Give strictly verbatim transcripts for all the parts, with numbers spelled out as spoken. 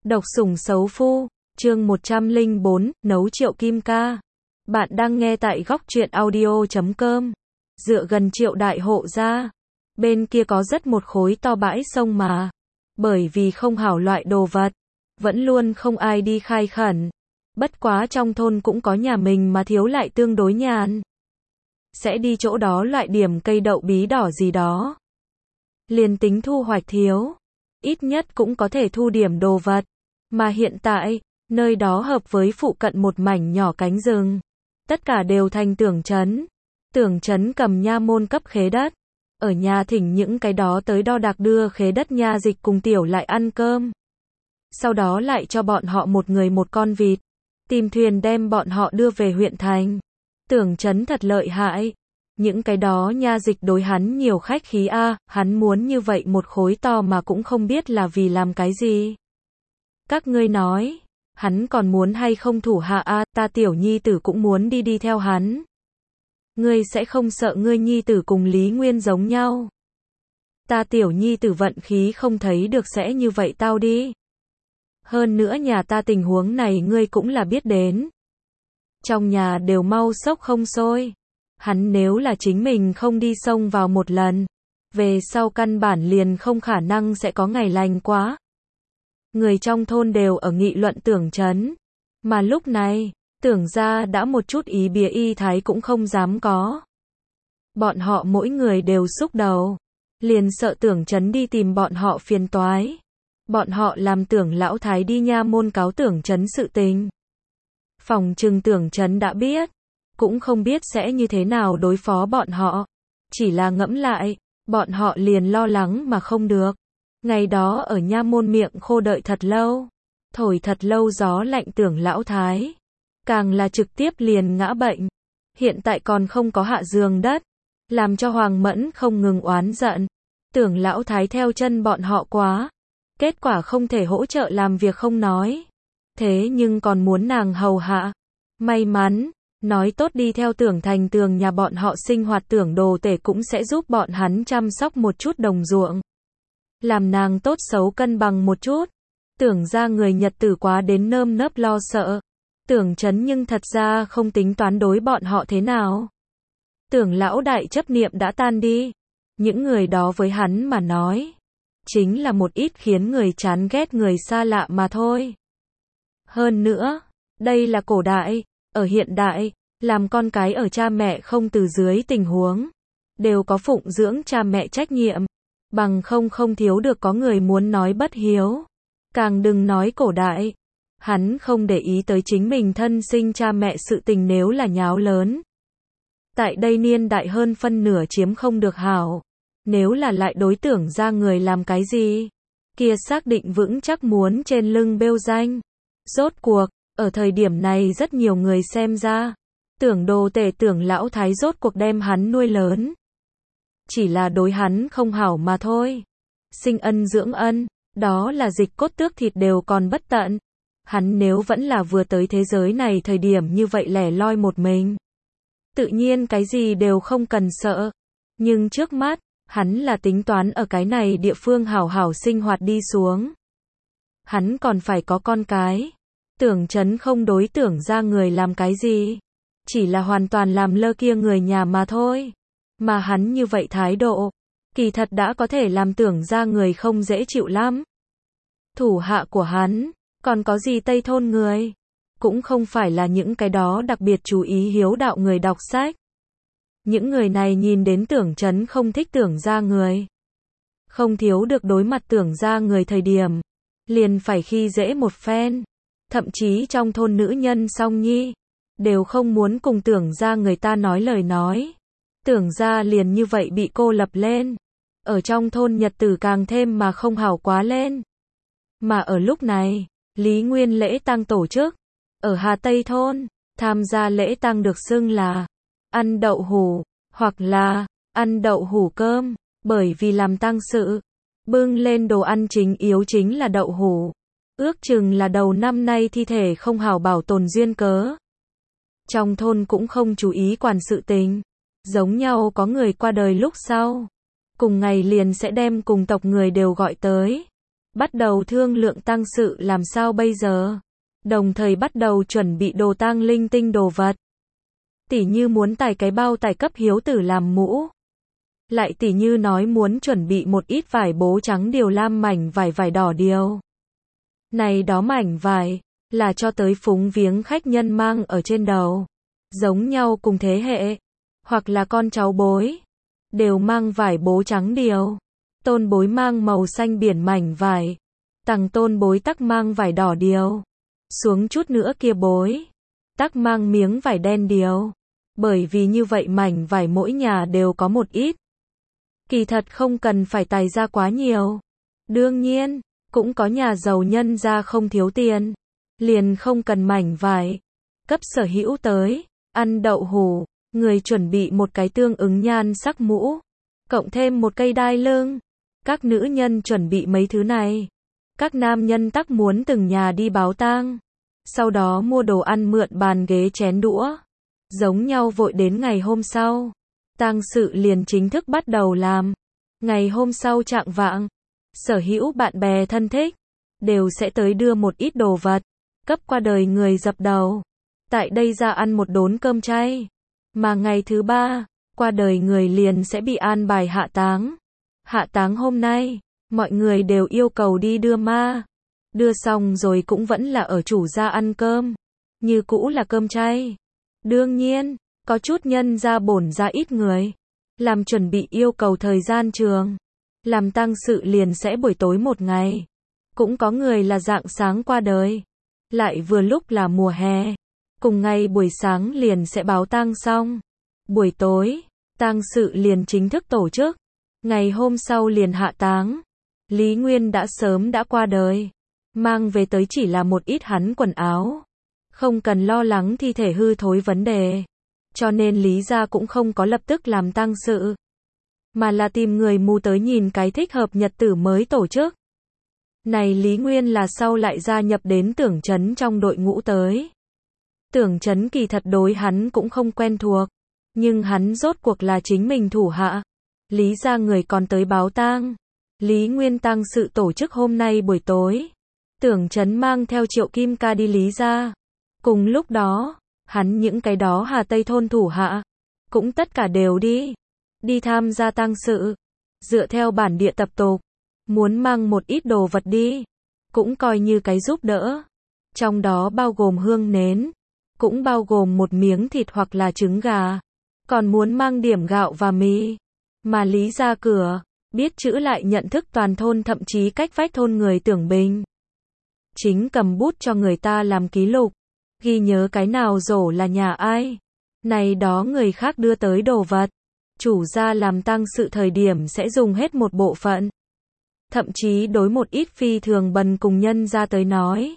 Độc sủng xấu phu, chương một trăm lẻ bốn, nấu Triệu Kim Ca. Bạn đang nghe tại góc truyện audio chấm com. Dựa gần Triệu đại hộ gia. Bên kia có rất một khối to bãi sông mà. Bởi vì không hảo loại đồ vật. Vẫn luôn không ai đi khai khẩn. Bất quá trong thôn cũng có nhà mình mà thiếu lại tương đối nhàn. Sẽ đi chỗ đó loại điểm cây đậu bí đỏ gì đó. Liền tính thu hoạch thiếu. Ít nhất cũng có thể thu điểm đồ vật. Mà hiện tại, nơi đó hợp với phụ cận một mảnh nhỏ cánh rừng. Tất cả đều thành tưởng trấn. Tưởng trấn cầm nha môn cấp khế đất. Ở nhà thỉnh những cái đó tới đo đạc đưa khế đất nha dịch cùng tiểu lại ăn cơm. Sau đó lại cho bọn họ một người một con vịt. Tìm thuyền đem bọn họ đưa về huyện thành. Tưởng trấn thật lợi hại. Những cái đó nha dịch đối hắn nhiều khách khí a, à, hắn muốn như vậy một khối to mà cũng không biết là vì làm cái gì. Các ngươi nói, hắn còn muốn hay không thủ hạ a, à, ta tiểu nhi tử cũng muốn đi đi theo hắn. Ngươi sẽ không sợ ngươi nhi tử cùng Lý Nguyên giống nhau. Ta tiểu nhi tử vận khí không thấy được sẽ như vậy tao đi. Hơn nữa nhà ta tình huống này ngươi cũng là biết đến. Trong nhà đều mau sốc không sôi. Hắn nếu là chính mình không đi xông vào một lần, về sau căn bản liền không khả năng sẽ có ngày lành quá. Người trong thôn đều ở nghị luận tưởng trấn. Mà lúc này, tưởng ra đã một chút ý bìa y thái cũng không dám có. Bọn họ mỗi người đều xúc đầu. Liền sợ tưởng trấn đi tìm bọn họ phiền toái. Bọn họ làm tưởng lão thái đi nha môn cáo tưởng trấn sự tình. Phòng trừng tưởng trấn đã biết. Cũng không biết sẽ như thế nào đối phó bọn họ. Chỉ là ngẫm lại, bọn họ liền lo lắng mà không được. Ngày đó ở nha môn miệng khô đợi thật lâu. Thổi thật lâu gió lạnh tưởng lão thái. Càng là trực tiếp liền ngã bệnh. Hiện tại còn không có hạ giường đất. Làm cho Hoàng Mẫn không ngừng oán giận. Tưởng lão thái theo chân bọn họ quá. Kết quả không thể hỗ trợ làm việc không nói. Thế nhưng còn muốn nàng hầu hạ. May mắn. Nói tốt đi theo tưởng thành tường nhà bọn họ sinh hoạt tưởng đồ tể cũng sẽ giúp bọn hắn chăm sóc một chút đồng ruộng. Làm nàng tốt xấu cân bằng một chút. Tưởng ra người Nhật tử quá đến nơm nớp lo sợ. Tưởng trấn nhưng thật ra không tính toán đối bọn họ thế nào. Tưởng lão đại chấp niệm đã tan đi. Những người đó với hắn mà nói. Chính là một ít khiến người chán ghét người xa lạ mà thôi. Hơn nữa, đây là cổ đại. Ở hiện đại, làm con cái ở cha mẹ không từ dưới tình huống, đều có phụng dưỡng cha mẹ trách nhiệm, bằng không không thiếu được có người muốn nói bất hiếu. Càng đừng nói cổ đại, hắn không để ý tới chính mình thân sinh cha mẹ sự tình nếu là nháo lớn. Tại đây niên đại hơn phân nửa chiếm không được hảo, nếu là lại đối tưởng ra người làm cái gì, kia xác định vững chắc muốn trên lưng bêu danh. Rốt cuộc, ở thời điểm này rất nhiều người xem ra, tưởng đồ tể tưởng lão thái rốt cuộc đem hắn nuôi lớn. Chỉ là đối hắn không hảo mà thôi. Sinh ân dưỡng ân, đó là dịch cốt tước thịt đều còn bất tận. Hắn nếu vẫn là vừa tới thế giới này thời điểm như vậy lẻ loi một mình. Tự nhiên cái gì đều không cần sợ. Nhưng trước mắt, hắn là tính toán ở cái này địa phương hảo hảo sinh hoạt đi xuống. Hắn còn phải có con cái. Tưởng trấn không đối tưởng ra người làm cái gì. Chỉ là hoàn toàn làm lơ kia người nhà mà thôi. Mà hắn như vậy thái độ. Kỳ thật đã có thể làm tưởng ra người không dễ chịu lắm. Thủ hạ của hắn. Còn có gì Tây thôn người. Cũng không phải là những cái đó đặc biệt chú ý hiếu đạo người đọc sách. Những người này nhìn đến tưởng trấn không thích tưởng ra người. Không thiếu được đối mặt tưởng ra người thời điểm. Liền phải khi dễ một phen. Thậm chí trong thôn nữ nhân song nhi, đều không muốn cùng tưởng ra người ta nói lời nói. Tưởng ra liền như vậy bị cô lập lên. Ở trong thôn nhật tử càng thêm mà không hảo quá lên. Mà ở lúc này, Lý Nguyên lễ tang tổ chức. Ở Hà Tây thôn, tham gia lễ tang được xưng là ăn đậu hủ, hoặc là ăn đậu hủ cơm, bởi vì làm tang sự. Bưng lên đồ ăn chính yếu chính là đậu hủ. Ước chừng là đầu năm nay thi thể không hảo bảo tồn duyên cớ. Trong thôn cũng không chú ý quản sự tình. Giống nhau có người qua đời lúc sau. Cùng ngày liền sẽ đem cùng tộc người đều gọi tới. bắt đầu thương lượng tang sự làm sao bây giờ. Đồng thời bắt đầu chuẩn bị đồ tang linh tinh đồ vật. Tỉ như muốn tải cái bao tải cấp hiếu tử làm mũ. Lại tỉ như nói muốn chuẩn bị một ít vải bố trắng điều lam mảnh vải vải đỏ điều. Này đó mảnh vải, là cho tới phúng viếng khách nhân mang ở trên đầu. Giống nhau cùng thế hệ, hoặc là con cháu bối, đều mang vải bố trắng điều. Tôn bối mang màu xanh biển mảnh vải, tằng tôn bối tắc mang vải đỏ điều. Xuống chút nữa kia bối, tắc mang miếng vải đen điều. Bởi vì như vậy mảnh vải mỗi nhà đều có một ít. Kỳ thật không cần phải tài ra quá nhiều. Đương nhiên, cũng có nhà giàu nhân ra không thiếu tiền, liền không cần mảnh vải. Cấp sở hữu tới, ăn đậu hủ, người chuẩn bị một cái tương ứng nhan sắc mũ, cộng thêm một cây đai lưng. Các nữ nhân chuẩn bị mấy thứ này. Các nam nhân tắc muốn từng nhà đi báo tang. Sau đó mua đồ ăn mượn bàn ghế chén đũa. Giống nhau vội đến ngày hôm sau. Tang sự liền chính thức bắt đầu làm. Ngày hôm sau trạng vạng, sở hữu bạn bè thân thích, đều sẽ tới đưa một ít đồ vật, cấp qua đời người dập đầu. Tại đây ra ăn một đốn cơm chay. Mà ngày thứ ba, qua đời người liền sẽ bị an bài hạ táng. Hạ táng hôm nay, mọi người đều yêu cầu đi đưa ma. Đưa xong rồi cũng vẫn là ở chủ gia ăn cơm. Như cũ là cơm chay. Đương nhiên, có chút nhân gia bổn ra ít người. Làm chuẩn bị yêu cầu thời gian trường. Làm tang sự liền sẽ buổi tối một ngày. Cũng có người là rạng sáng qua đời. Lại vừa lúc là mùa hè. Cùng ngày buổi sáng liền sẽ báo tang xong. Buổi tối, tang sự liền chính thức tổ chức. Ngày hôm sau liền hạ táng. Lý Nguyên đã sớm đã qua đời. Mang về tới chỉ là một ít hắn quần áo. Không cần lo lắng thi thể hư thối vấn đề. Cho nên Lý gia cũng không có lập tức làm tang sự. Mà là tìm người mù tới nhìn cái thích hợp nhật tử mới tổ chức. Này Lý Nguyên là sau lại gia nhập đến Tưởng Chấn trong đội ngũ tới. Tưởng Chấn kỳ thật đối hắn cũng không quen thuộc. Nhưng hắn rốt cuộc là chính mình thủ hạ. Lý gia người còn tới báo tang. Lý Nguyên tang sự tổ chức hôm nay buổi tối. Tưởng Chấn mang theo Triệu Kim Ca đi Lý gia. Cùng lúc đó, hắn những cái đó Hà Tây thôn thủ hạ, cũng tất cả đều đi. Đi tham gia tang sự. Dựa theo bản địa tập tục, muốn mang một ít đồ vật đi. Cũng coi như cái giúp đỡ. Trong đó bao gồm hương nến. Cũng bao gồm một miếng thịt hoặc là trứng gà. Còn muốn mang điểm gạo và mì. Mà Lý ra cửa, biết chữ lại nhận thức toàn thôn thậm chí cách vách thôn người Tưởng Bình. Chính cầm bút cho người ta làm ký lục. Ghi nhớ cái nào rổ là nhà ai. Này đó người khác đưa tới đồ vật. Chủ gia làm tang sự thời điểm sẽ dùng hết một bộ phận. Thậm chí đối một ít phi thường bần cùng nhân ra tới nói.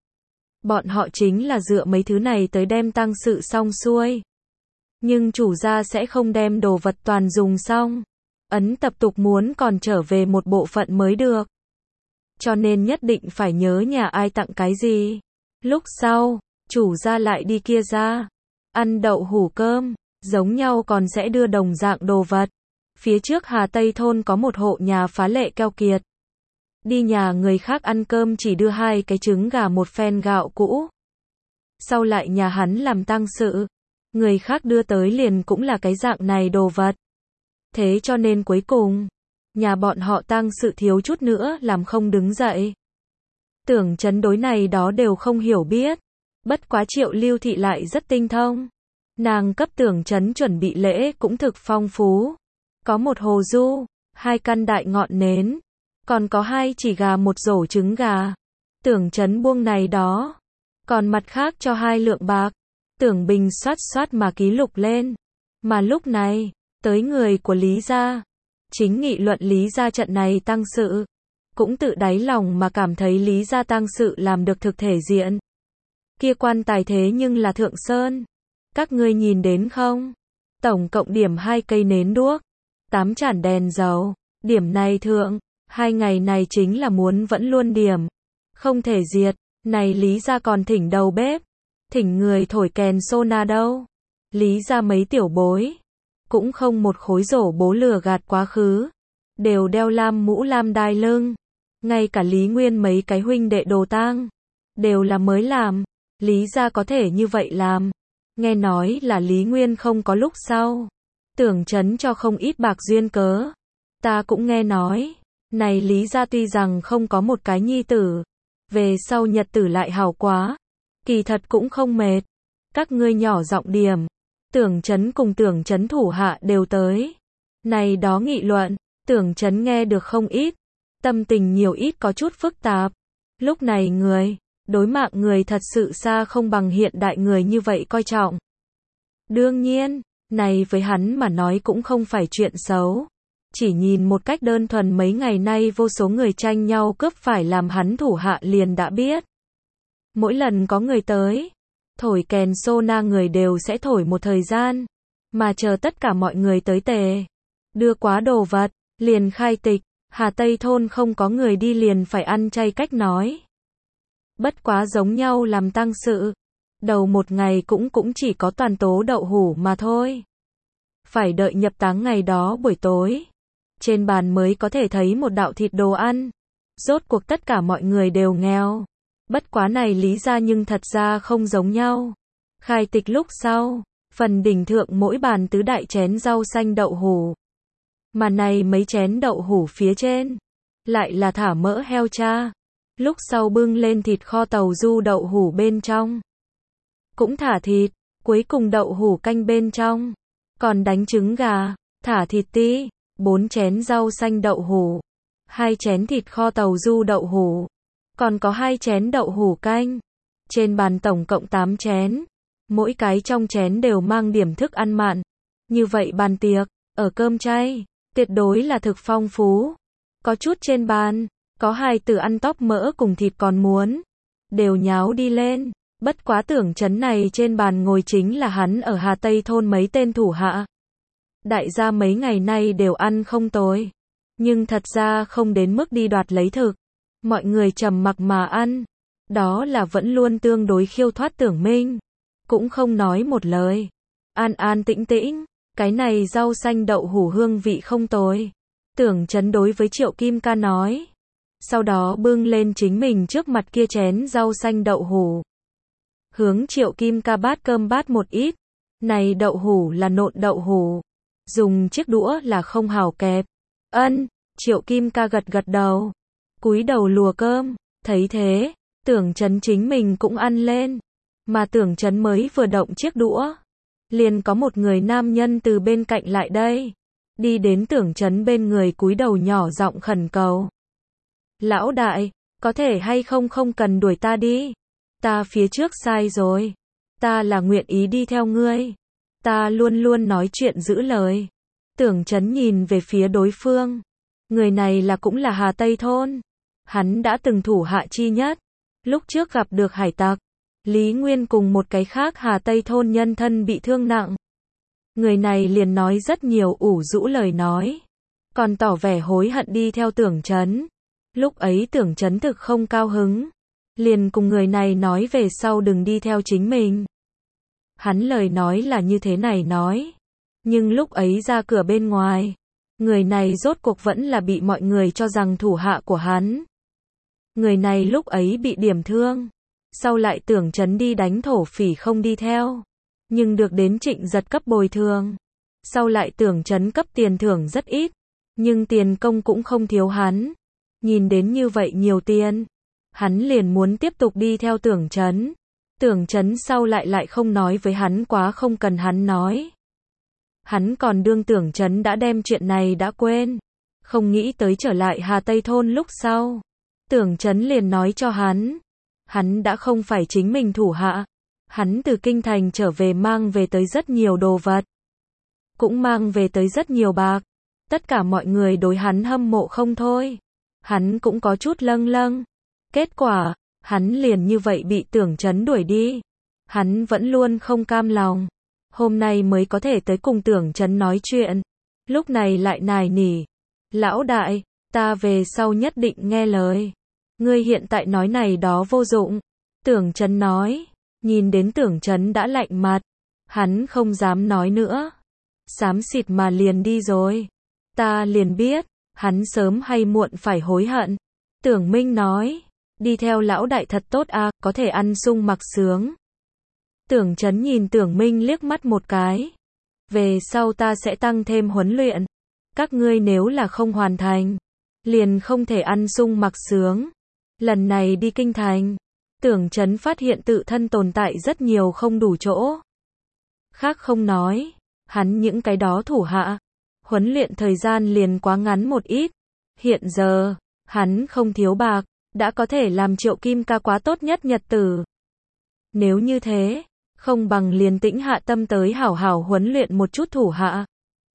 Bọn họ chính là dựa mấy thứ này tới đem tang sự xong xuôi. Nhưng chủ gia sẽ không đem đồ vật toàn dùng xong. Ấn tập tục muốn còn trở về một bộ phận mới được. Cho nên nhất định phải nhớ nhà ai tặng cái gì. Lúc sau, chủ gia lại đi kia ra. Ăn đậu hủ cơm, giống nhau còn sẽ đưa đồng dạng đồ vật. Phía trước Hà Tây thôn có một hộ nhà phá lệ keo kiệt. Đi nhà người khác ăn cơm chỉ đưa hai cái trứng gà một phen gạo cũ. Sau lại nhà hắn làm tang sự. Người khác đưa tới liền cũng là cái dạng này đồ vật. Thế cho nên cuối cùng, nhà bọn họ tang sự thiếu chút nữa làm không đứng dậy. Tưởng Chấn đối này đó đều không hiểu biết. Bất quá Triệu Lưu Thị lại rất tinh thông. Nàng cấp Tưởng Chấn chuẩn bị lễ cũng thực phong phú. Có một hồ du, hai căn đại ngọn nến. Còn có hai chỉ gà một rổ trứng gà. Tưởng Chấn buông này đó. Còn mặt khác cho hai lượng bạc. Tưởng Bình xoát xoát mà ký lục lên. Mà lúc này, tới người của Lý gia. Chính nghị luận Lý gia trận này tang sự. Cũng tự đáy lòng mà cảm thấy Lý gia tang sự làm được thực thể diện. Kia quan tài thế nhưng là Thượng Sơn. Các ngươi nhìn đến không? Tổng cộng điểm hai cây nến đuốc. Tám chản đèn dầu. Điểm này thượng. Hai ngày này chính là muốn vẫn luôn điểm. Không thể diệt. Này Lý gia còn thỉnh đầu bếp. Thỉnh người thổi kèn sona đâu. Lý gia mấy tiểu bối. Cũng không một khối rổ bố lừa gạt quá khứ. Đều đeo lam mũ lam đai lưng. Ngay cả Lý Nguyên mấy cái huynh đệ đồ tang, đều là mới làm. Lý gia có thể như vậy làm. Nghe nói là Lý Nguyên không có lúc sau. Tưởng Chấn cho không ít bạc duyên cớ. Ta cũng nghe nói. Này Lý gia tuy rằng không có một cái nhi tử. Về sau nhật tử lại hảo quá. Kỳ thật cũng không mệt. Các ngươi nhỏ giọng điểm. Tưởng Chấn cùng Tưởng Chấn thủ hạ đều tới. Này đó nghị luận. Tưởng Chấn nghe được không ít. Tâm tình nhiều ít có chút phức tạp. Lúc này người, đối mạng người thật sự xa không bằng hiện đại người như vậy coi trọng. Đương nhiên, này với hắn mà nói cũng không phải chuyện xấu. Chỉ nhìn một cách đơn thuần mấy ngày nay vô số người tranh nhau cướp phải làm hắn thủ hạ liền đã biết. Mỗi lần có người tới, thổi kèn sô na người đều sẽ thổi một thời gian. Mà chờ tất cả mọi người tới tề. Đưa quá đồ vật, liền khai tịch. Hà Tây thôn không có người đi liền phải ăn chay cách nói. Bất quá giống nhau làm tang sự. Đầu một ngày cũng cũng chỉ có toàn tố đậu hủ mà thôi. Phải đợi nhập táng ngày đó buổi tối. Trên bàn mới có thể thấy một đạo thịt đồ ăn. Rốt cuộc tất cả mọi người đều nghèo. Bất quá này Lý gia nhưng thật ra không giống nhau. Khai tịch lúc sau, phần đỉnh thượng mỗi bàn tứ đại chén rau xanh đậu hủ. Mà này mấy chén đậu hủ phía trên, lại là thả mỡ heo cha. Lúc sau bưng lên thịt kho tàu du đậu hủ bên trong. Cũng thả thịt, cuối cùng đậu hủ canh bên trong. Còn đánh trứng gà, thả thịt ti, bốn chén rau xanh đậu hủ, hai chén thịt kho tàu du đậu hủ, còn có hai chén đậu hủ canh. Trên bàn tổng cộng tám chén, mỗi cái trong chén đều mang điểm thức ăn mặn. Như vậy bàn tiệc, ở cơm chay, tuyệt đối là thực phong phú. Có chút trên bàn, có hai từ ăn tóp mỡ cùng thịt còn muốn, đều nháo đi lên. Bất quá Tưởng Chấn này trên bàn ngồi chính là hắn ở Hà Tây thôn mấy tên thủ hạ. Đại gia mấy ngày nay đều ăn không tồi, nhưng thật ra không đến mức đi đoạt lấy thực. Mọi người trầm mặc mà ăn, đó là vẫn luôn tương đối khiêu thoát Tưởng Minh, cũng không nói một lời. An an tĩnh tĩnh, cái này rau xanh đậu hủ hương vị không tồi. Tưởng Chấn đối với Triệu Kim Ca nói. Sau đó bưng lên chính mình trước mặt kia chén rau xanh đậu hủ. Hướng Triệu Kim Ca bát cơm bát một ít. Này đậu hủ là nộn đậu hủ. Dùng chiếc đũa là không hảo kẹp. Ân, Triệu Kim Ca gật gật đầu. Cúi đầu lùa cơm. Thấy thế, Tưởng Chấn chính mình cũng ăn lên. Mà Tưởng Chấn mới vừa động chiếc đũa, liền có một người nam nhân từ bên cạnh lại đây. Đi đến Tưởng Chấn bên người cúi đầu nhỏ giọng khẩn cầu. Lão đại, có thể hay không không cần đuổi ta đi. Ta phía trước sai rồi. Ta là nguyện ý đi theo ngươi. Ta luôn luôn nói chuyện giữ lời. Tưởng Chấn nhìn về phía đối phương. Người này là cũng là Hà Tây thôn. Hắn đã từng thủ hạ chi nhất. Lúc trước gặp được hải tặc, Lý Nguyên cùng một cái khác Hà Tây thôn nhân thân bị thương nặng. Người này liền nói rất nhiều ủ rũ lời nói. Còn tỏ vẻ hối hận đi theo Tưởng Chấn. Lúc ấy Tưởng Chấn thực không cao hứng. Liền cùng người này nói về sau đừng đi theo chính mình. Hắn lời nói là như thế này nói. Nhưng lúc ấy ra cửa bên ngoài, người này rốt cuộc vẫn là bị mọi người cho rằng thủ hạ của hắn. Người này lúc ấy bị điểm thương. Sau lại Tưởng Chấn đi đánh thổ phỉ không đi theo. Nhưng được đến Trịnh Giật cấp bồi thường. Sau lại Tưởng Chấn cấp tiền thưởng rất ít. Nhưng tiền công cũng không thiếu hắn. Nhìn đến như vậy nhiều tiền, hắn liền muốn tiếp tục đi theo Tưởng Chấn. Tưởng Chấn sau lại lại không nói với hắn quá không cần hắn nói. Hắn còn đương Tưởng Chấn đã đem chuyện này đã quên. Không nghĩ tới trở lại Hà Tây thôn lúc sau. Tưởng Chấn liền nói cho hắn. Hắn đã không phải chính mình thủ hạ. Hắn từ kinh thành trở về mang về tới rất nhiều đồ vật. Cũng mang về tới rất nhiều bạc. Tất cả mọi người đối hắn hâm mộ không thôi. Hắn cũng có chút lâng lâng. Kết quả, hắn liền như vậy bị Tưởng Chấn đuổi đi. Hắn vẫn luôn không cam lòng. Hôm nay mới có thể tới cùng Tưởng Chấn nói chuyện. Lúc này lại nài nỉ. Lão đại, ta về sau nhất định nghe lời. Ngươi hiện tại nói này đó vô dụng. Tưởng Chấn nói. Nhìn đến Tưởng Chấn đã lạnh mặt. Hắn không dám nói nữa. Xám xịt mà liền đi rồi. Ta liền biết. Hắn sớm hay muộn phải hối hận. Tưởng Minh nói, đi theo lão đại thật tốt à, có thể ăn sung mặc sướng. Tưởng Chấn nhìn Tưởng Minh liếc mắt một cái. Về sau ta sẽ tăng thêm huấn luyện. Các ngươi nếu là không hoàn thành, liền không thể ăn sung mặc sướng. Lần này đi kinh thành, Tưởng Chấn phát hiện tự thân tồn tại rất nhiều không đủ chỗ. Khác không nói, hắn những cái đó thủ hạ, huấn luyện thời gian liền quá ngắn một ít. Hiện giờ, hắn không thiếu bạc, đã có thể làm Triệu Kim Ca quá tốt nhất nhật tử. Nếu như thế, không bằng liền tĩnh hạ tâm tới hảo hảo huấn luyện một chút thủ hạ.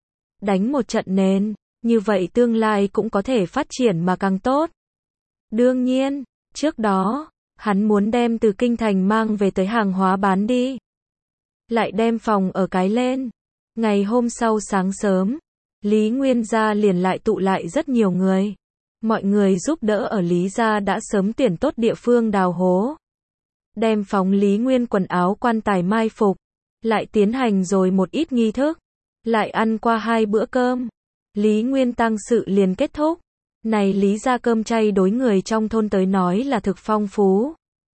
Đánh một trận nền, như vậy tương lai cũng có thể phát triển mà càng tốt. Đương nhiên, trước đó, hắn muốn đem từ kinh thành mang về tới hàng hóa bán đi. Lại đem phòng ở cái lên. Ngày hôm sau sáng sớm, Lý Nguyên gia liền lại tụ lại rất nhiều người. Mọi người giúp đỡ ở Lý gia đã sớm tuyển tốt địa phương đào hố. Đem phóng Lý Nguyên quần áo quan tài mai phục. Lại tiến hành rồi một ít nghi thức. Lại ăn qua hai bữa cơm. Lý Nguyên tang sự liền kết thúc. Này Lý gia cơm chay đối người trong thôn tới nói là thực phong phú.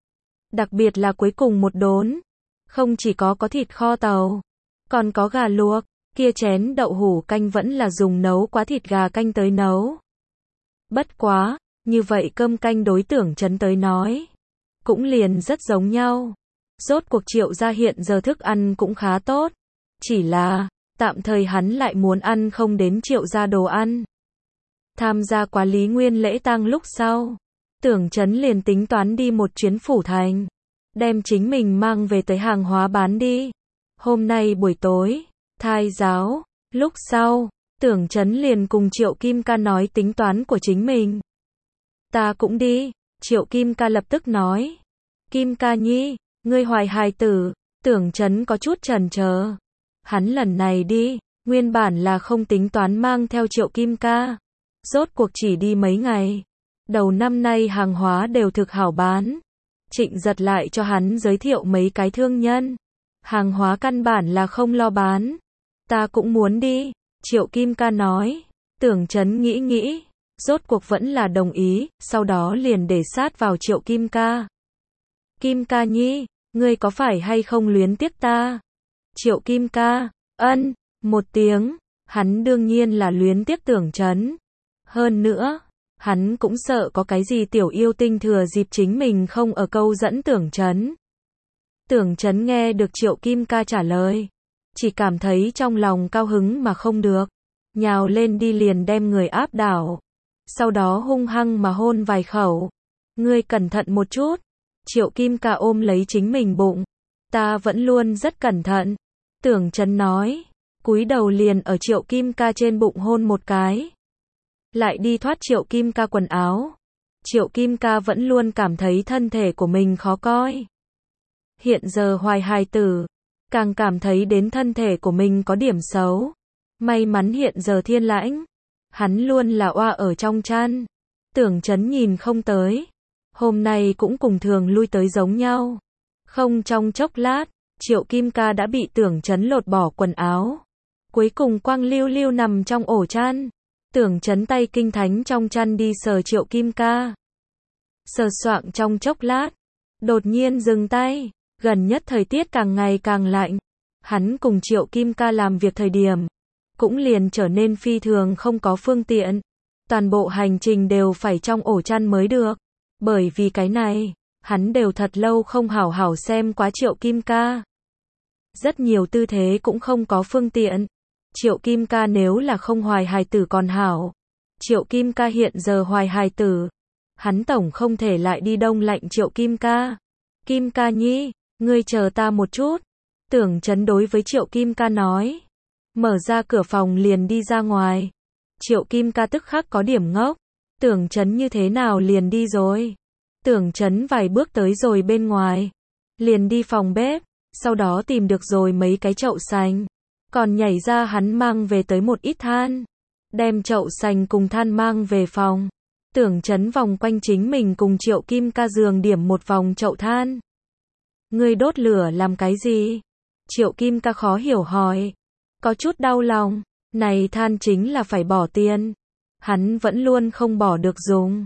Đặc biệt là cuối cùng một đốn. Không chỉ có có thịt kho tàu, còn có gà luộc, kia chén đậu hủ canh vẫn là dùng nấu quá thịt gà canh tới nấu. Bất quá, như vậy cơm canh đối Tưởng Chấn tới nói, cũng liền rất giống nhau. Rốt cuộc Triệu gia hiện giờ thức ăn cũng khá tốt. Chỉ là, tạm thời hắn lại muốn ăn không đến Triệu gia đồ ăn. Tham gia quá Lý Nguyên lễ tang lúc sau, Tưởng Chấn liền tính toán đi một chuyến phủ thành. Đem chính mình mang về tới hàng hóa bán đi. Hôm nay buổi tối, thai giáo, lúc sau, Tưởng Chấn liền cùng Triệu Kim Ca nói tính toán của chính mình. Ta cũng đi, Triệu Kim Ca lập tức nói. Kim Ca nhi, ngươi hoài hài tử, Tưởng Chấn có chút chần chờ. Hắn lần này đi, nguyên bản là không tính toán mang theo Triệu Kim Ca. Rốt cuộc chỉ đi mấy ngày. Đầu năm nay hàng hóa đều thực hảo bán. Trịnh Giật lại cho hắn giới thiệu mấy cái thương nhân. Hàng hóa căn bản là không lo bán. Ta cũng muốn đi, Triệu Kim Ca nói. Tưởng Chấn nghĩ nghĩ, rốt cuộc vẫn là đồng ý, sau đó liền để sát vào Triệu Kim Ca. Kim Ca nhi, ngươi có phải hay không luyến tiếc ta? Triệu Kim Ca, ân, một tiếng, hắn đương nhiên là luyến tiếc Tưởng Chấn. Hơn nữa, hắn cũng sợ có cái gì tiểu yêu tinh thừa dịp chính mình không ở câu dẫn Tưởng Chấn. Tưởng Chấn nghe được Triệu Kim Ca trả lời, chỉ cảm thấy trong lòng cao hứng mà không được, nhào lên đi liền đem người áp đảo, sau đó hung hăng mà hôn vài khẩu. Ngươi cẩn thận một chút. Triệu Kim Ca ôm lấy chính mình bụng. Ta vẫn luôn rất cẩn thận. Tưởng Chấn nói, cúi đầu liền ở Triệu Kim Ca trên bụng hôn một cái. Lại đi thoát Triệu Kim Ca quần áo. Triệu Kim Ca vẫn luôn cảm thấy thân thể của mình khó coi. Hiện giờ hoài hài tử, càng cảm thấy đến thân thể của mình có điểm xấu. May mắn hiện giờ thiên lãnh, hắn luôn là oa ở trong chăn. Tưởng Chấn nhìn không tới. Hôm nay cũng cùng thường lui tới giống nhau. Không trong chốc lát, Triệu Kim Ca đã bị Tưởng Chấn lột bỏ quần áo. Cuối cùng quang lưu lưu nằm trong ổ chăn. Tưởng Chấn tay kinh thánh trong chăn đi sờ Triệu Kim Ca. Sờ soạng trong chốc lát, đột nhiên dừng tay. Gần nhất thời tiết càng ngày càng lạnh. Hắn cùng Triệu Kim Ca làm việc thời điểm, cũng liền trở nên phi thường không có phương tiện. Toàn bộ hành trình đều phải trong ổ chăn mới được. Bởi vì cái này, hắn đều thật lâu không hảo hảo xem quá Triệu Kim Ca. Rất nhiều tư thế cũng không có phương tiện. Triệu Kim Ca nếu là không hoài hài tử còn hảo. Triệu Kim Ca hiện giờ hoài hài tử. Hắn tổng không thể lại đi đông lạnh Triệu Kim Ca. Kim Ca nhi, ngươi chờ ta một chút. Tưởng Chấn đối với Triệu Kim Ca nói. Mở ra cửa phòng liền đi ra ngoài. Triệu Kim Ca tức khắc có điểm ngốc. Tưởng Chấn như thế nào liền đi rồi. Tưởng Chấn vài bước tới rồi bên ngoài. Liền đi phòng bếp. Sau đó tìm được rồi mấy cái chậu sành. Còn nhảy ra hắn mang về tới một ít than. Đem chậu sành cùng than mang về phòng. Tưởng Chấn vòng quanh chính mình cùng Triệu Kim Ca giường điểm một vòng chậu than. Ngươi đốt lửa làm cái gì? Triệu Kim Ca khó hiểu hỏi. Có chút đau lòng. Này than chính là phải bỏ tiền. Hắn vẫn luôn không bỏ được dùng.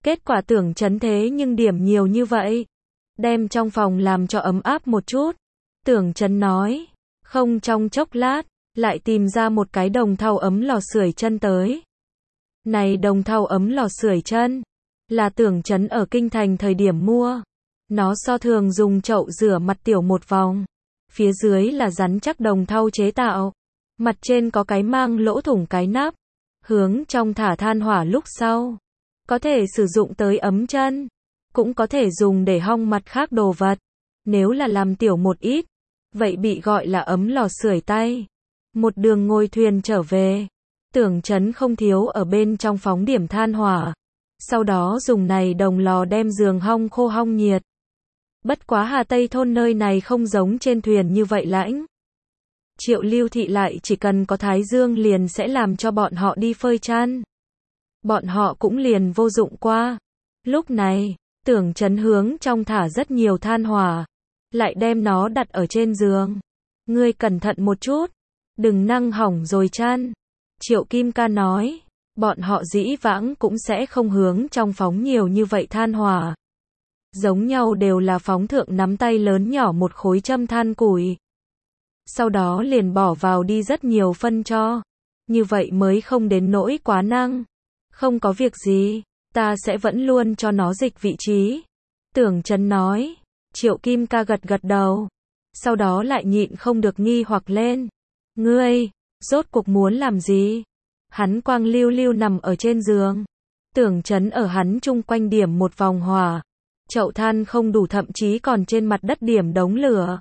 Kết quả Tưởng Chấn thế nhưng điểm nhiều như vậy. Đem trong phòng làm cho ấm áp một chút. Tưởng Chấn nói. Không trong chốc lát, lại tìm ra một cái đồng thau ấm lò sưởi chân tới. Này đồng thau ấm lò sưởi chân, là Tưởng Chấn ở kinh thành thời điểm mua. Nó so thường dùng chậu rửa mặt tiểu một vòng. Phía dưới là rắn chắc đồng thau chế tạo. Mặt trên có cái mang lỗ thủng cái nắp. Hướng trong thả than hỏa lúc sau. Có thể sử dụng tới ấm chân. Cũng có thể dùng để hong mặt khác đồ vật. Nếu là làm tiểu một ít, vậy bị gọi là ấm lò sưởi tay. Một đường ngồi thuyền trở về. Tưởng Chấn không thiếu ở bên trong phóng điểm than hỏa. Sau đó dùng này đồng lò đem giường hong khô hong nhiệt. Bất quá Hà Tây thôn nơi này không giống trên thuyền như vậy lãnh. Triệu Lưu Thị lại chỉ cần có thái dương liền sẽ làm cho bọn họ đi phơi chăn. Bọn họ cũng liền vô dụng qua. Lúc này, Tưởng Chấn hướng trong thả rất nhiều than hỏa. Lại đem nó đặt ở trên giường. Ngươi cẩn thận một chút. Đừng năng hỏng rồi chăn. Triệu Kim Ca nói. Bọn họ dĩ vãng cũng sẽ không hướng trong phóng nhiều như vậy than hỏa. Giống nhau đều là phóng thượng nắm tay lớn nhỏ một khối châm than củi. Sau đó liền bỏ vào đi rất nhiều phân cho. Như vậy mới không đến nỗi quá năng. Không có việc gì, ta sẽ vẫn luôn cho nó dịch vị trí. Tưởng Chấn nói. Triệu Kim Ca gật gật đầu. Sau đó lại nhịn không được nghi hoặc lên. Ngươi, rốt cuộc muốn làm gì? Hắn quang lưu lưu nằm ở trên giường. Tưởng Chấn ở hắn chung quanh điểm một vòng hỏa. Chậu than không đủ thậm chí còn trên mặt đất điểm đống lửa.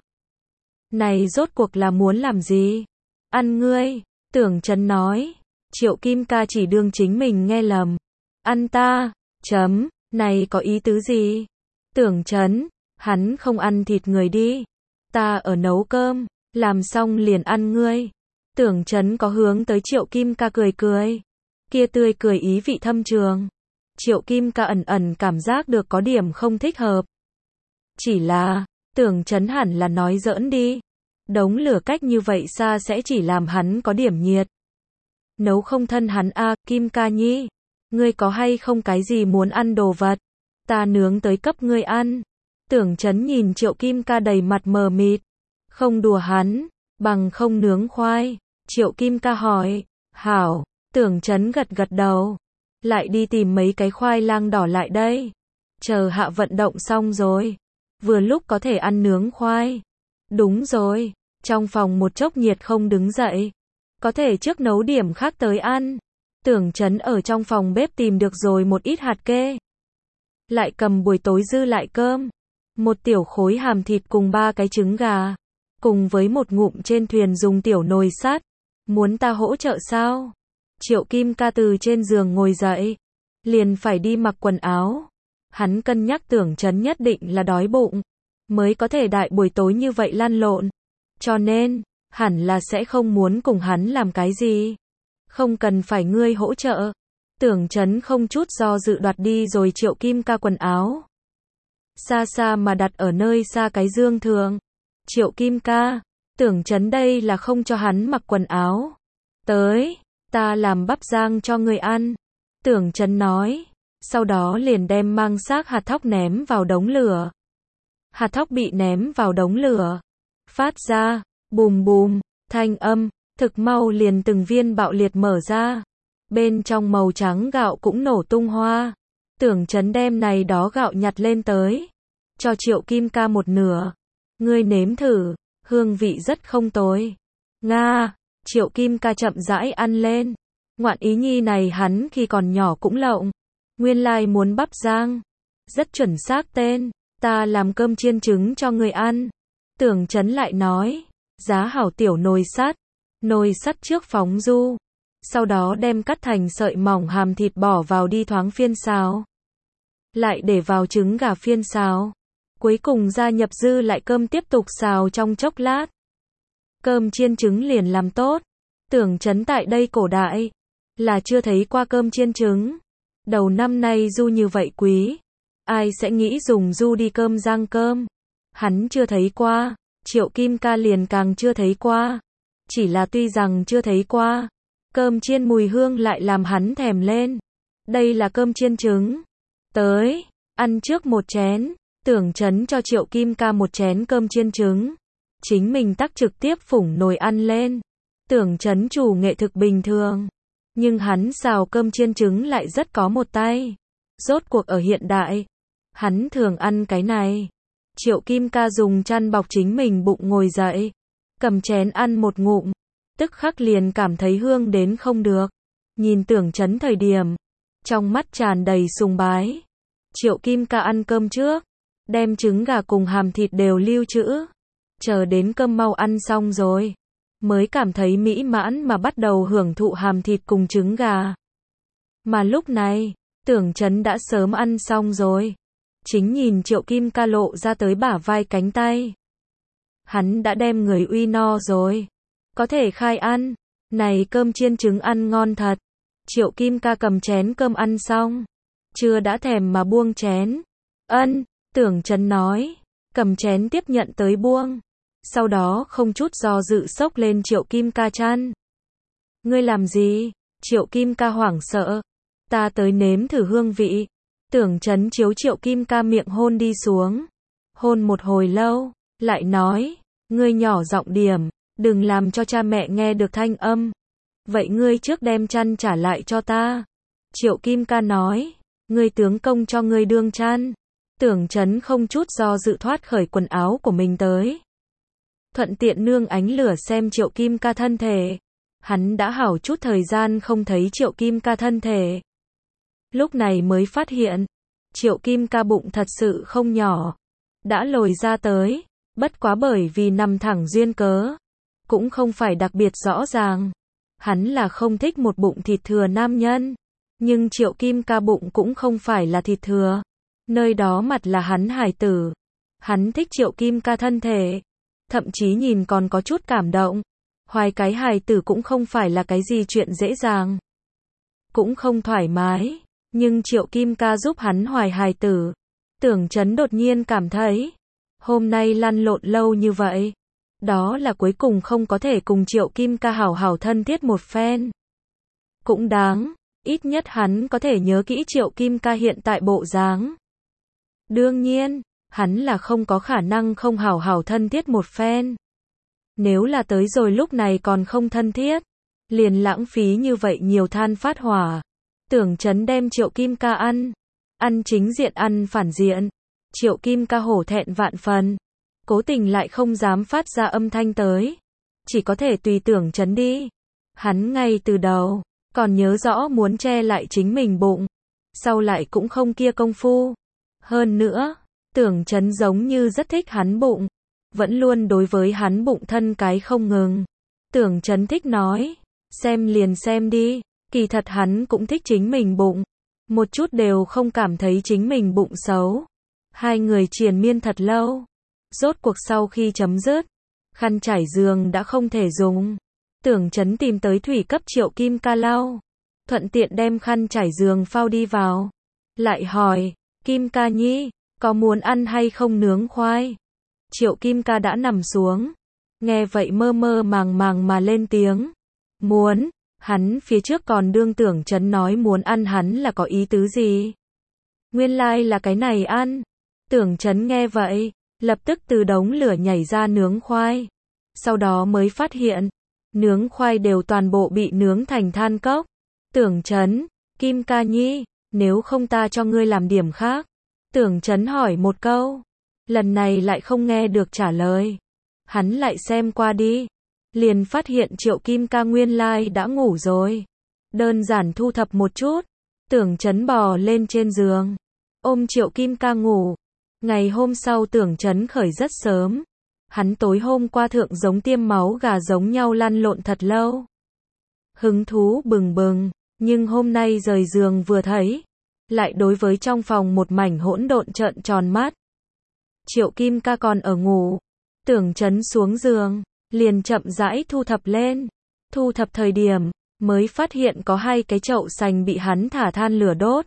Này rốt cuộc là muốn làm gì? Ăn ngươi, Tưởng Chấn nói. Triệu Kim Ca chỉ đương chính mình nghe lầm. Ăn ta, chấm, này có ý tứ gì? Tưởng Chấn, hắn không ăn thịt người đi. Ta ở nấu cơm, làm xong liền ăn ngươi. Tưởng Chấn có hướng tới Triệu Kim Ca cười cười. Kia tươi cười ý vị thâm trường. Triệu Kim Ca ẩn ẩn cảm giác được có điểm không thích hợp. Chỉ là, Tưởng Chấn hẳn là nói giỡn đi. Đống lửa cách như vậy xa sẽ chỉ làm hắn có điểm nhiệt. Nấu không thân hắn a, à, Kim Ca nhi. Ngươi có hay không cái gì muốn ăn đồ vật? Ta nướng tới cấp ngươi ăn. Tưởng Chấn nhìn Triệu Kim Ca đầy mặt mờ mịt. Không đùa hắn, bằng không nướng khoai. Triệu Kim Ca hỏi. Hảo, Tưởng Chấn gật gật đầu. Lại đi tìm mấy cái khoai lang đỏ lại đây. Chờ hạ vận động xong rồi. Vừa lúc có thể ăn nướng khoai. Đúng rồi, trong phòng một chốc nhiệt không đứng dậy. Có thể trước nấu điểm khác tới ăn. Tưởng Chấn ở trong phòng bếp tìm được rồi một ít hạt kê. Lại cầm buổi tối dư lại cơm. Một tiểu khối hàm thịt cùng ba cái trứng gà. Cùng với một ngụm trên thuyền dùng tiểu nồi sắt. Muốn ta hỗ trợ sao? Triệu Kim Ca từ trên giường ngồi dậy. Liền phải đi mặc quần áo. Hắn cân nhắc Tưởng Chấn nhất định là đói bụng. Mới có thể đại buổi tối như vậy lăn lộn. Cho nên, hẳn là sẽ không muốn cùng hắn làm cái gì. Không cần phải ngươi hỗ trợ. Tưởng Chấn không chút do dự đoạt đi rồi Triệu Kim Ca quần áo. Xa xa mà đặt ở nơi xa cái dương thường. Triệu Kim Ca, Tưởng Chấn đây là không cho hắn mặc quần áo. Tới, ta làm bắp rang cho ngươi ăn. Tưởng Chấn nói. Sau đó liền đem mang xác hạt thóc ném vào đống lửa. Hạt thóc bị ném vào đống lửa. Phát ra, bùm bùm, thanh âm, thực mau liền từng viên bạo liệt mở ra. Bên trong màu trắng gạo cũng nổ tung hoa. Tưởng Chấn đem này đó gạo nhặt lên tới. Cho Triệu Kim Ca một nửa. Ngươi nếm thử, hương vị rất không tồi. Nga, Triệu Kim Ca chậm rãi ăn lên. Ngoạn ý nhi này hắn khi còn nhỏ cũng lộng. Nguyên lai muốn bắp rang. Rất chuẩn xác tên. Ta làm cơm chiên trứng cho người ăn. Tưởng Chấn lại nói. Giá hảo tiểu nồi sắt. Nồi sắt trước phóng du. Sau đó đem cắt thành sợi mỏng hàm thịt bỏ vào đi thoáng phiên xào. Lại để vào trứng gà phiên xào. Cuối cùng gia nhập dư lại cơm tiếp tục xào trong chốc lát. Cơm chiên trứng liền làm tốt. Tưởng Chấn tại đây cổ đại. Là chưa thấy qua cơm chiên trứng. Đầu năm nay du như vậy quý. Ai sẽ nghĩ dùng du đi cơm rang cơm. Hắn chưa thấy qua. Triệu Kim Ca liền càng chưa thấy qua. Chỉ là tuy rằng chưa thấy qua. Cơm chiên mùi hương lại làm hắn thèm lên. Đây là cơm chiên trứng. Tới, ăn trước một chén. Tưởng Chấn cho Triệu Kim Ca một chén cơm chiên trứng. Chính mình tắc trực tiếp phủng nồi ăn lên. Tưởng Chấn chủ nghệ thực bình thường. Nhưng hắn xào cơm chiên trứng lại rất có một tay. Rốt cuộc ở hiện đại. Hắn thường ăn cái này. Triệu Kim Ca dùng chăn bọc chính mình bụng ngồi dậy. Cầm chén ăn một ngụm. Tức khắc liền cảm thấy hương đến không được. Nhìn Tưởng Chấn thời điểm. Trong mắt tràn đầy sùng bái. Triệu Kim Ca ăn cơm trước. Đem trứng gà cùng hàm thịt đều lưu trữ. Chờ đến cơm mau ăn xong rồi. Mới cảm thấy mỹ mãn mà bắt đầu hưởng thụ hàm thịt cùng trứng gà. Mà lúc này, Tưởng Chấn đã sớm ăn xong rồi. Chính nhìn Triệu Kim Ca lộ ra tới bả vai cánh tay. Hắn đã đem người uy no rồi. Có thể khai ăn. Này cơm chiên trứng ăn ngon thật. Triệu Kim Ca cầm chén cơm ăn xong. Chưa đã thèm mà buông chén. Ân, Tưởng Chấn nói. Cầm chén tiếp nhận tới buông. Sau đó không chút do dự xốc lên Triệu Kim Ca chăn. Ngươi làm gì? Triệu Kim Ca hoảng sợ. Ta tới nếm thử hương vị. Tưởng Chấn chiếu Triệu Kim Ca miệng hôn đi xuống. Hôn một hồi lâu, lại nói, ngươi nhỏ giọng điểm, đừng làm cho cha mẹ nghe được thanh âm. Vậy ngươi trước đem chăn trả lại cho ta. Triệu Kim Ca nói, ngươi tướng công cho ngươi đương chăn. Tưởng Chấn không chút do dự thoát khởi quần áo của mình tới. Thuận tiện nương ánh lửa xem Triệu Kim Ca thân thể. Hắn đã hảo chút thời gian không thấy Triệu Kim Ca thân thể. Lúc này mới phát hiện, Triệu Kim Ca bụng thật sự không nhỏ. Đã lồi ra tới, bất quá bởi vì nằm thẳng duyên cớ. Cũng không phải đặc biệt rõ ràng. Hắn là không thích một bụng thịt thừa nam nhân. Nhưng Triệu Kim Ca bụng cũng không phải là thịt thừa. Nơi đó mặt là hắn hài tử. Hắn thích Triệu Kim Ca thân thể. Thậm chí nhìn còn có chút cảm động. Hoài cái hài tử cũng không phải là cái gì chuyện dễ dàng. Cũng không thoải mái. Nhưng Triệu Kim Ca giúp hắn hoài hài tử. Tưởng Chấn đột nhiên cảm thấy. Hôm nay lăn lộn lâu như vậy. Đó là cuối cùng không có thể cùng Triệu Kim Ca hảo hảo thân thiết một phen. Cũng đáng. Ít nhất hắn có thể nhớ kỹ Triệu Kim Ca hiện tại bộ dáng. Đương nhiên, hắn là không có khả năng không hảo hảo thân thiết một phen. Nếu là tới rồi lúc này còn không thân thiết, liền lãng phí như vậy nhiều than phát hỏa. Tưởng Chấn đem Triệu Kim Ca ăn. Ăn chính diện ăn phản diện. Triệu Kim Ca hổ thẹn vạn phần. Cố tình lại không dám phát ra âm thanh tới. Chỉ có thể tùy Tưởng Chấn đi. Hắn ngay từ đầu, còn nhớ rõ muốn che lại chính mình bụng. Sau lại cũng không kia công phu. Hơn nữa, Tưởng Chấn giống như rất thích hắn bụng. Vẫn luôn đối với hắn bụng thân cái không ngừng. Tưởng Chấn thích nói. Xem liền xem đi. Kỳ thật hắn cũng thích chính mình bụng. Một chút đều không cảm thấy chính mình bụng xấu. Hai người triền miên thật lâu. Rốt cuộc sau khi chấm dứt, khăn trải giường đã không thể dùng. Tưởng Chấn tìm tới thủy cấp Triệu Kim Ca lau. Thuận tiện đem khăn trải giường phao đi vào. Lại hỏi, Kim Ca nhi, có muốn ăn hay không nướng khoai? Triệu Kim Ca đã nằm xuống. Nghe vậy mơ mơ màng màng mà lên tiếng. Muốn. Hắn phía trước còn đương Tưởng Chấn nói muốn ăn hắn là có ý tứ gì? Nguyên lai like là cái này ăn. Tưởng Chấn nghe vậy, lập tức từ đống lửa nhảy ra nướng khoai. Sau đó mới phát hiện, nướng khoai đều toàn bộ bị nướng thành than cốc. Tưởng Chấn, Kim Ca nhi, nếu không ta cho ngươi làm điểm khác. Tưởng Chấn hỏi một câu. Lần này lại không nghe được trả lời. Hắn lại xem qua đi. Liền phát hiện Triệu Kim Ca nguyên lai đã ngủ rồi. Đơn giản thu thập một chút. Tưởng Chấn bò lên trên giường. Ôm Triệu Kim Ca ngủ. Ngày hôm sau Tưởng Chấn khởi rất sớm. Hắn tối hôm qua thượng giống tiêm máu gà giống nhau lăn lộn thật lâu. Hứng thú bừng bừng. Nhưng hôm nay rời giường vừa thấy. Lại đối với trong phòng một mảnh hỗn độn trợn tròn mắt. Triệu Kim Ca còn ở ngủ. Tưởng Chấn xuống giường. Liền chậm rãi thu thập lên. Thu thập thời điểm, mới phát hiện có hai cái chậu sành bị hắn thả than lửa đốt.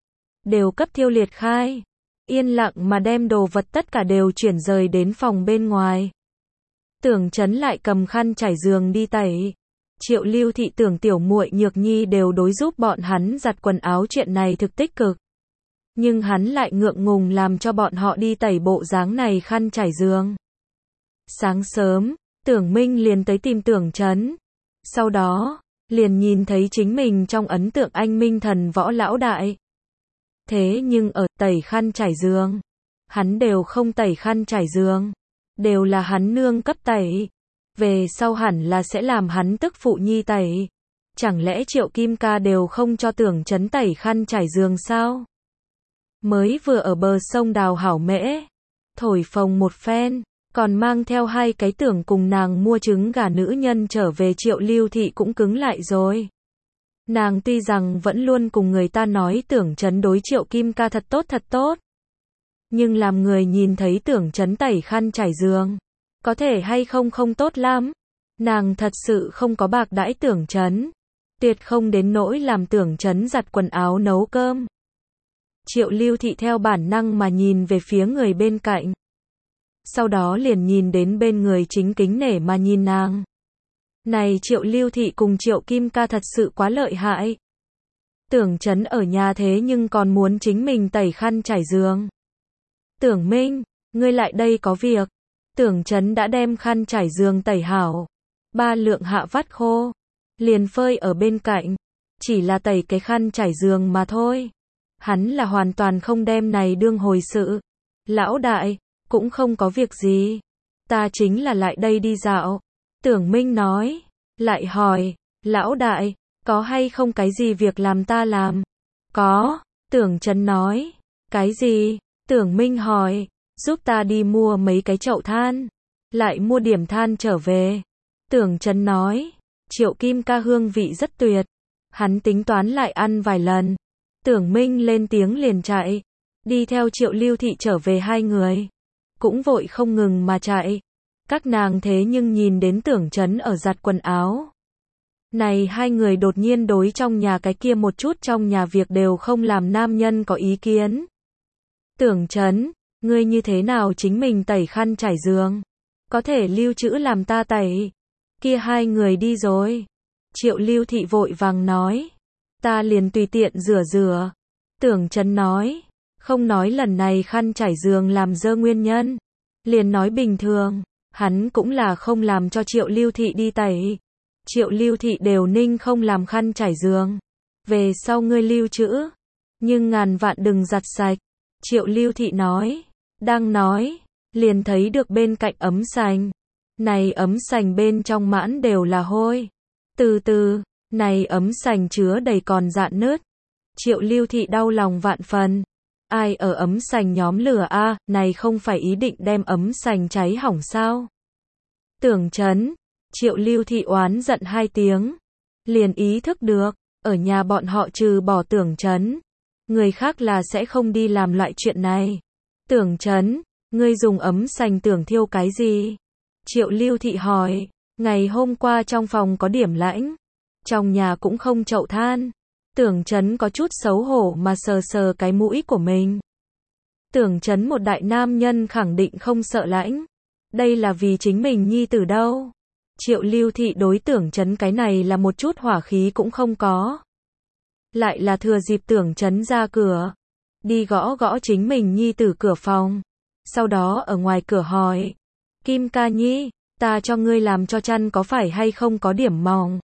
Đều cấp thiêu liệt khai. Yên lặng mà đem đồ vật tất cả đều chuyển rời đến phòng bên ngoài. Tưởng Chấn lại cầm khăn trải giường đi tẩy. Triệu Lưu Thị Tưởng tiểu muội Nhược Nhi đều đối giúp bọn hắn giặt quần áo chuyện này thực tích cực. Nhưng hắn lại ngượng ngùng làm cho bọn họ đi tẩy bộ dáng này khăn trải giường. Sáng sớm, Tưởng Minh liền tới tìm Tưởng Chấn. Sau đó, liền nhìn thấy chính mình trong ấn tượng anh minh thần võ lão đại. Thế nhưng ở tẩy khăn trải giường, hắn đều không tẩy khăn trải giường, đều là hắn nương cấp tẩy. Về sau hẳn là sẽ làm hắn tức phụ nhi tẩy. Chẳng lẽ Triệu Kim Ca đều không cho Tưởng Chấn tẩy khăn trải giường sao? Mới vừa ở bờ sông đào hảo mễ, thổi phồng một phen, còn mang theo hai cái tưởng cùng nàng mua trứng gà nữ nhân trở về, Triệu Lưu Thị cũng cứng lại rồi. Nàng tuy rằng vẫn luôn cùng người ta nói Tưởng Chấn đối Triệu Kim Ca thật tốt thật tốt, nhưng làm người nhìn thấy Tưởng Chấn tẩy khăn trải giường, có thể hay không không tốt lắm. Nàng thật sự không có bạc đãi Tưởng Chấn, tuyệt không đến nỗi làm Tưởng Chấn giặt quần áo nấu cơm. Triệu Lưu Thị theo bản năng mà nhìn về phía người bên cạnh. Sau đó liền nhìn đến bên người chính kính nể mà nhìn nàng. Này Triệu Lưu Thị cùng Triệu Kim Ca thật sự quá lợi hại. Tưởng Chấn ở nhà thế nhưng còn muốn chính mình tẩy khăn trải giường. Tưởng Minh, ngươi lại đây có việc. Tưởng Chấn đã đem khăn trải giường tẩy hảo. Ba lượng hạ vắt khô. Liền phơi ở bên cạnh. Chỉ là tẩy cái khăn trải giường mà thôi. Hắn là hoàn toàn không đem này đương hồi sự. Lão đại, cũng không có việc gì. Ta chính là lại đây đi dạo. Tưởng Minh nói. Lại hỏi, lão đại, có hay không cái gì việc làm ta làm? Có, Tưởng Chấn nói. Cái gì? Tưởng Minh hỏi. Giúp ta đi mua mấy cái chậu than. Lại mua điểm than trở về. Tưởng Chấn nói. Triệu Kim Ca hương vị rất tuyệt. Hắn tính toán lại ăn vài lần. Tưởng Minh lên tiếng liền chạy. Đi theo Triệu Lưu Thị trở về hai người. Cũng vội không ngừng mà chạy. Các nàng thế nhưng nhìn đến Tưởng Chấn ở giặt quần áo. Này hai người đột nhiên đối trong nhà cái kia một chút trong nhà việc đều không làm nam nhân có ý kiến. Tưởng Chấn, ngươi như thế nào chính mình tẩy khăn trải giường? Có thể lưu trữ làm ta tẩy. Kia hai người đi rồi. Triệu Lưu Thị vội vàng nói. Ta liền tùy tiện rửa rửa. Tưởng Chấn nói. Không nói lần này khăn trải giường làm dơ nguyên nhân. Liền nói bình thường. Hắn cũng là không làm cho Triệu Lưu Thị đi tẩy. Triệu Lưu Thị đều ninh không làm khăn trải giường. Về sau ngươi lưu trữ. Nhưng ngàn vạn đừng giặt sạch. Triệu Lưu Thị nói. Đang nói. Liền thấy được bên cạnh ấm sành. Này ấm sành bên trong mãn đều là hôi. Từ từ. Này ấm sành chứa đầy còn rạn nứt. Triệu Lưu Thị đau lòng vạn phần. Ai ở ấm sành nhóm lửa a, à, này không phải ý định đem ấm sành cháy hỏng sao? Tưởng Chấn. Triệu Lưu Thị oán giận hai tiếng. Liền ý thức được, ở nhà bọn họ trừ bỏ Tưởng Chấn. Người khác là sẽ không đi làm loại chuyện này. Tưởng Chấn, ngươi dùng ấm sành tưởng thiêu cái gì? Triệu Lưu Thị hỏi. Ngày hôm qua trong phòng có điểm lãnh. Trong nhà cũng không chậu than. Tưởng Chấn có chút xấu hổ mà sờ sờ cái mũi của mình. Tưởng Chấn một đại nam nhân khẳng định không sợ lãnh. Đây là vì chính mình nhi tử đâu. Triệu Lưu Thị đối Tưởng Chấn cái này là một chút hỏa khí cũng không có. Lại là thừa dịp Tưởng Chấn ra cửa. Đi gõ gõ chính mình nhi tử cửa phòng. Sau đó ở ngoài cửa hỏi. Kim Ca nhi, ta cho ngươi làm cho chăn có phải hay không có điểm mỏng?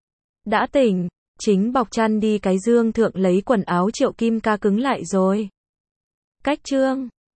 Đã tỉnh. Chính bọc chăn đi cái dương thượng lấy quần áo Triệu Kim Ca cứng lại rồi. Cách chương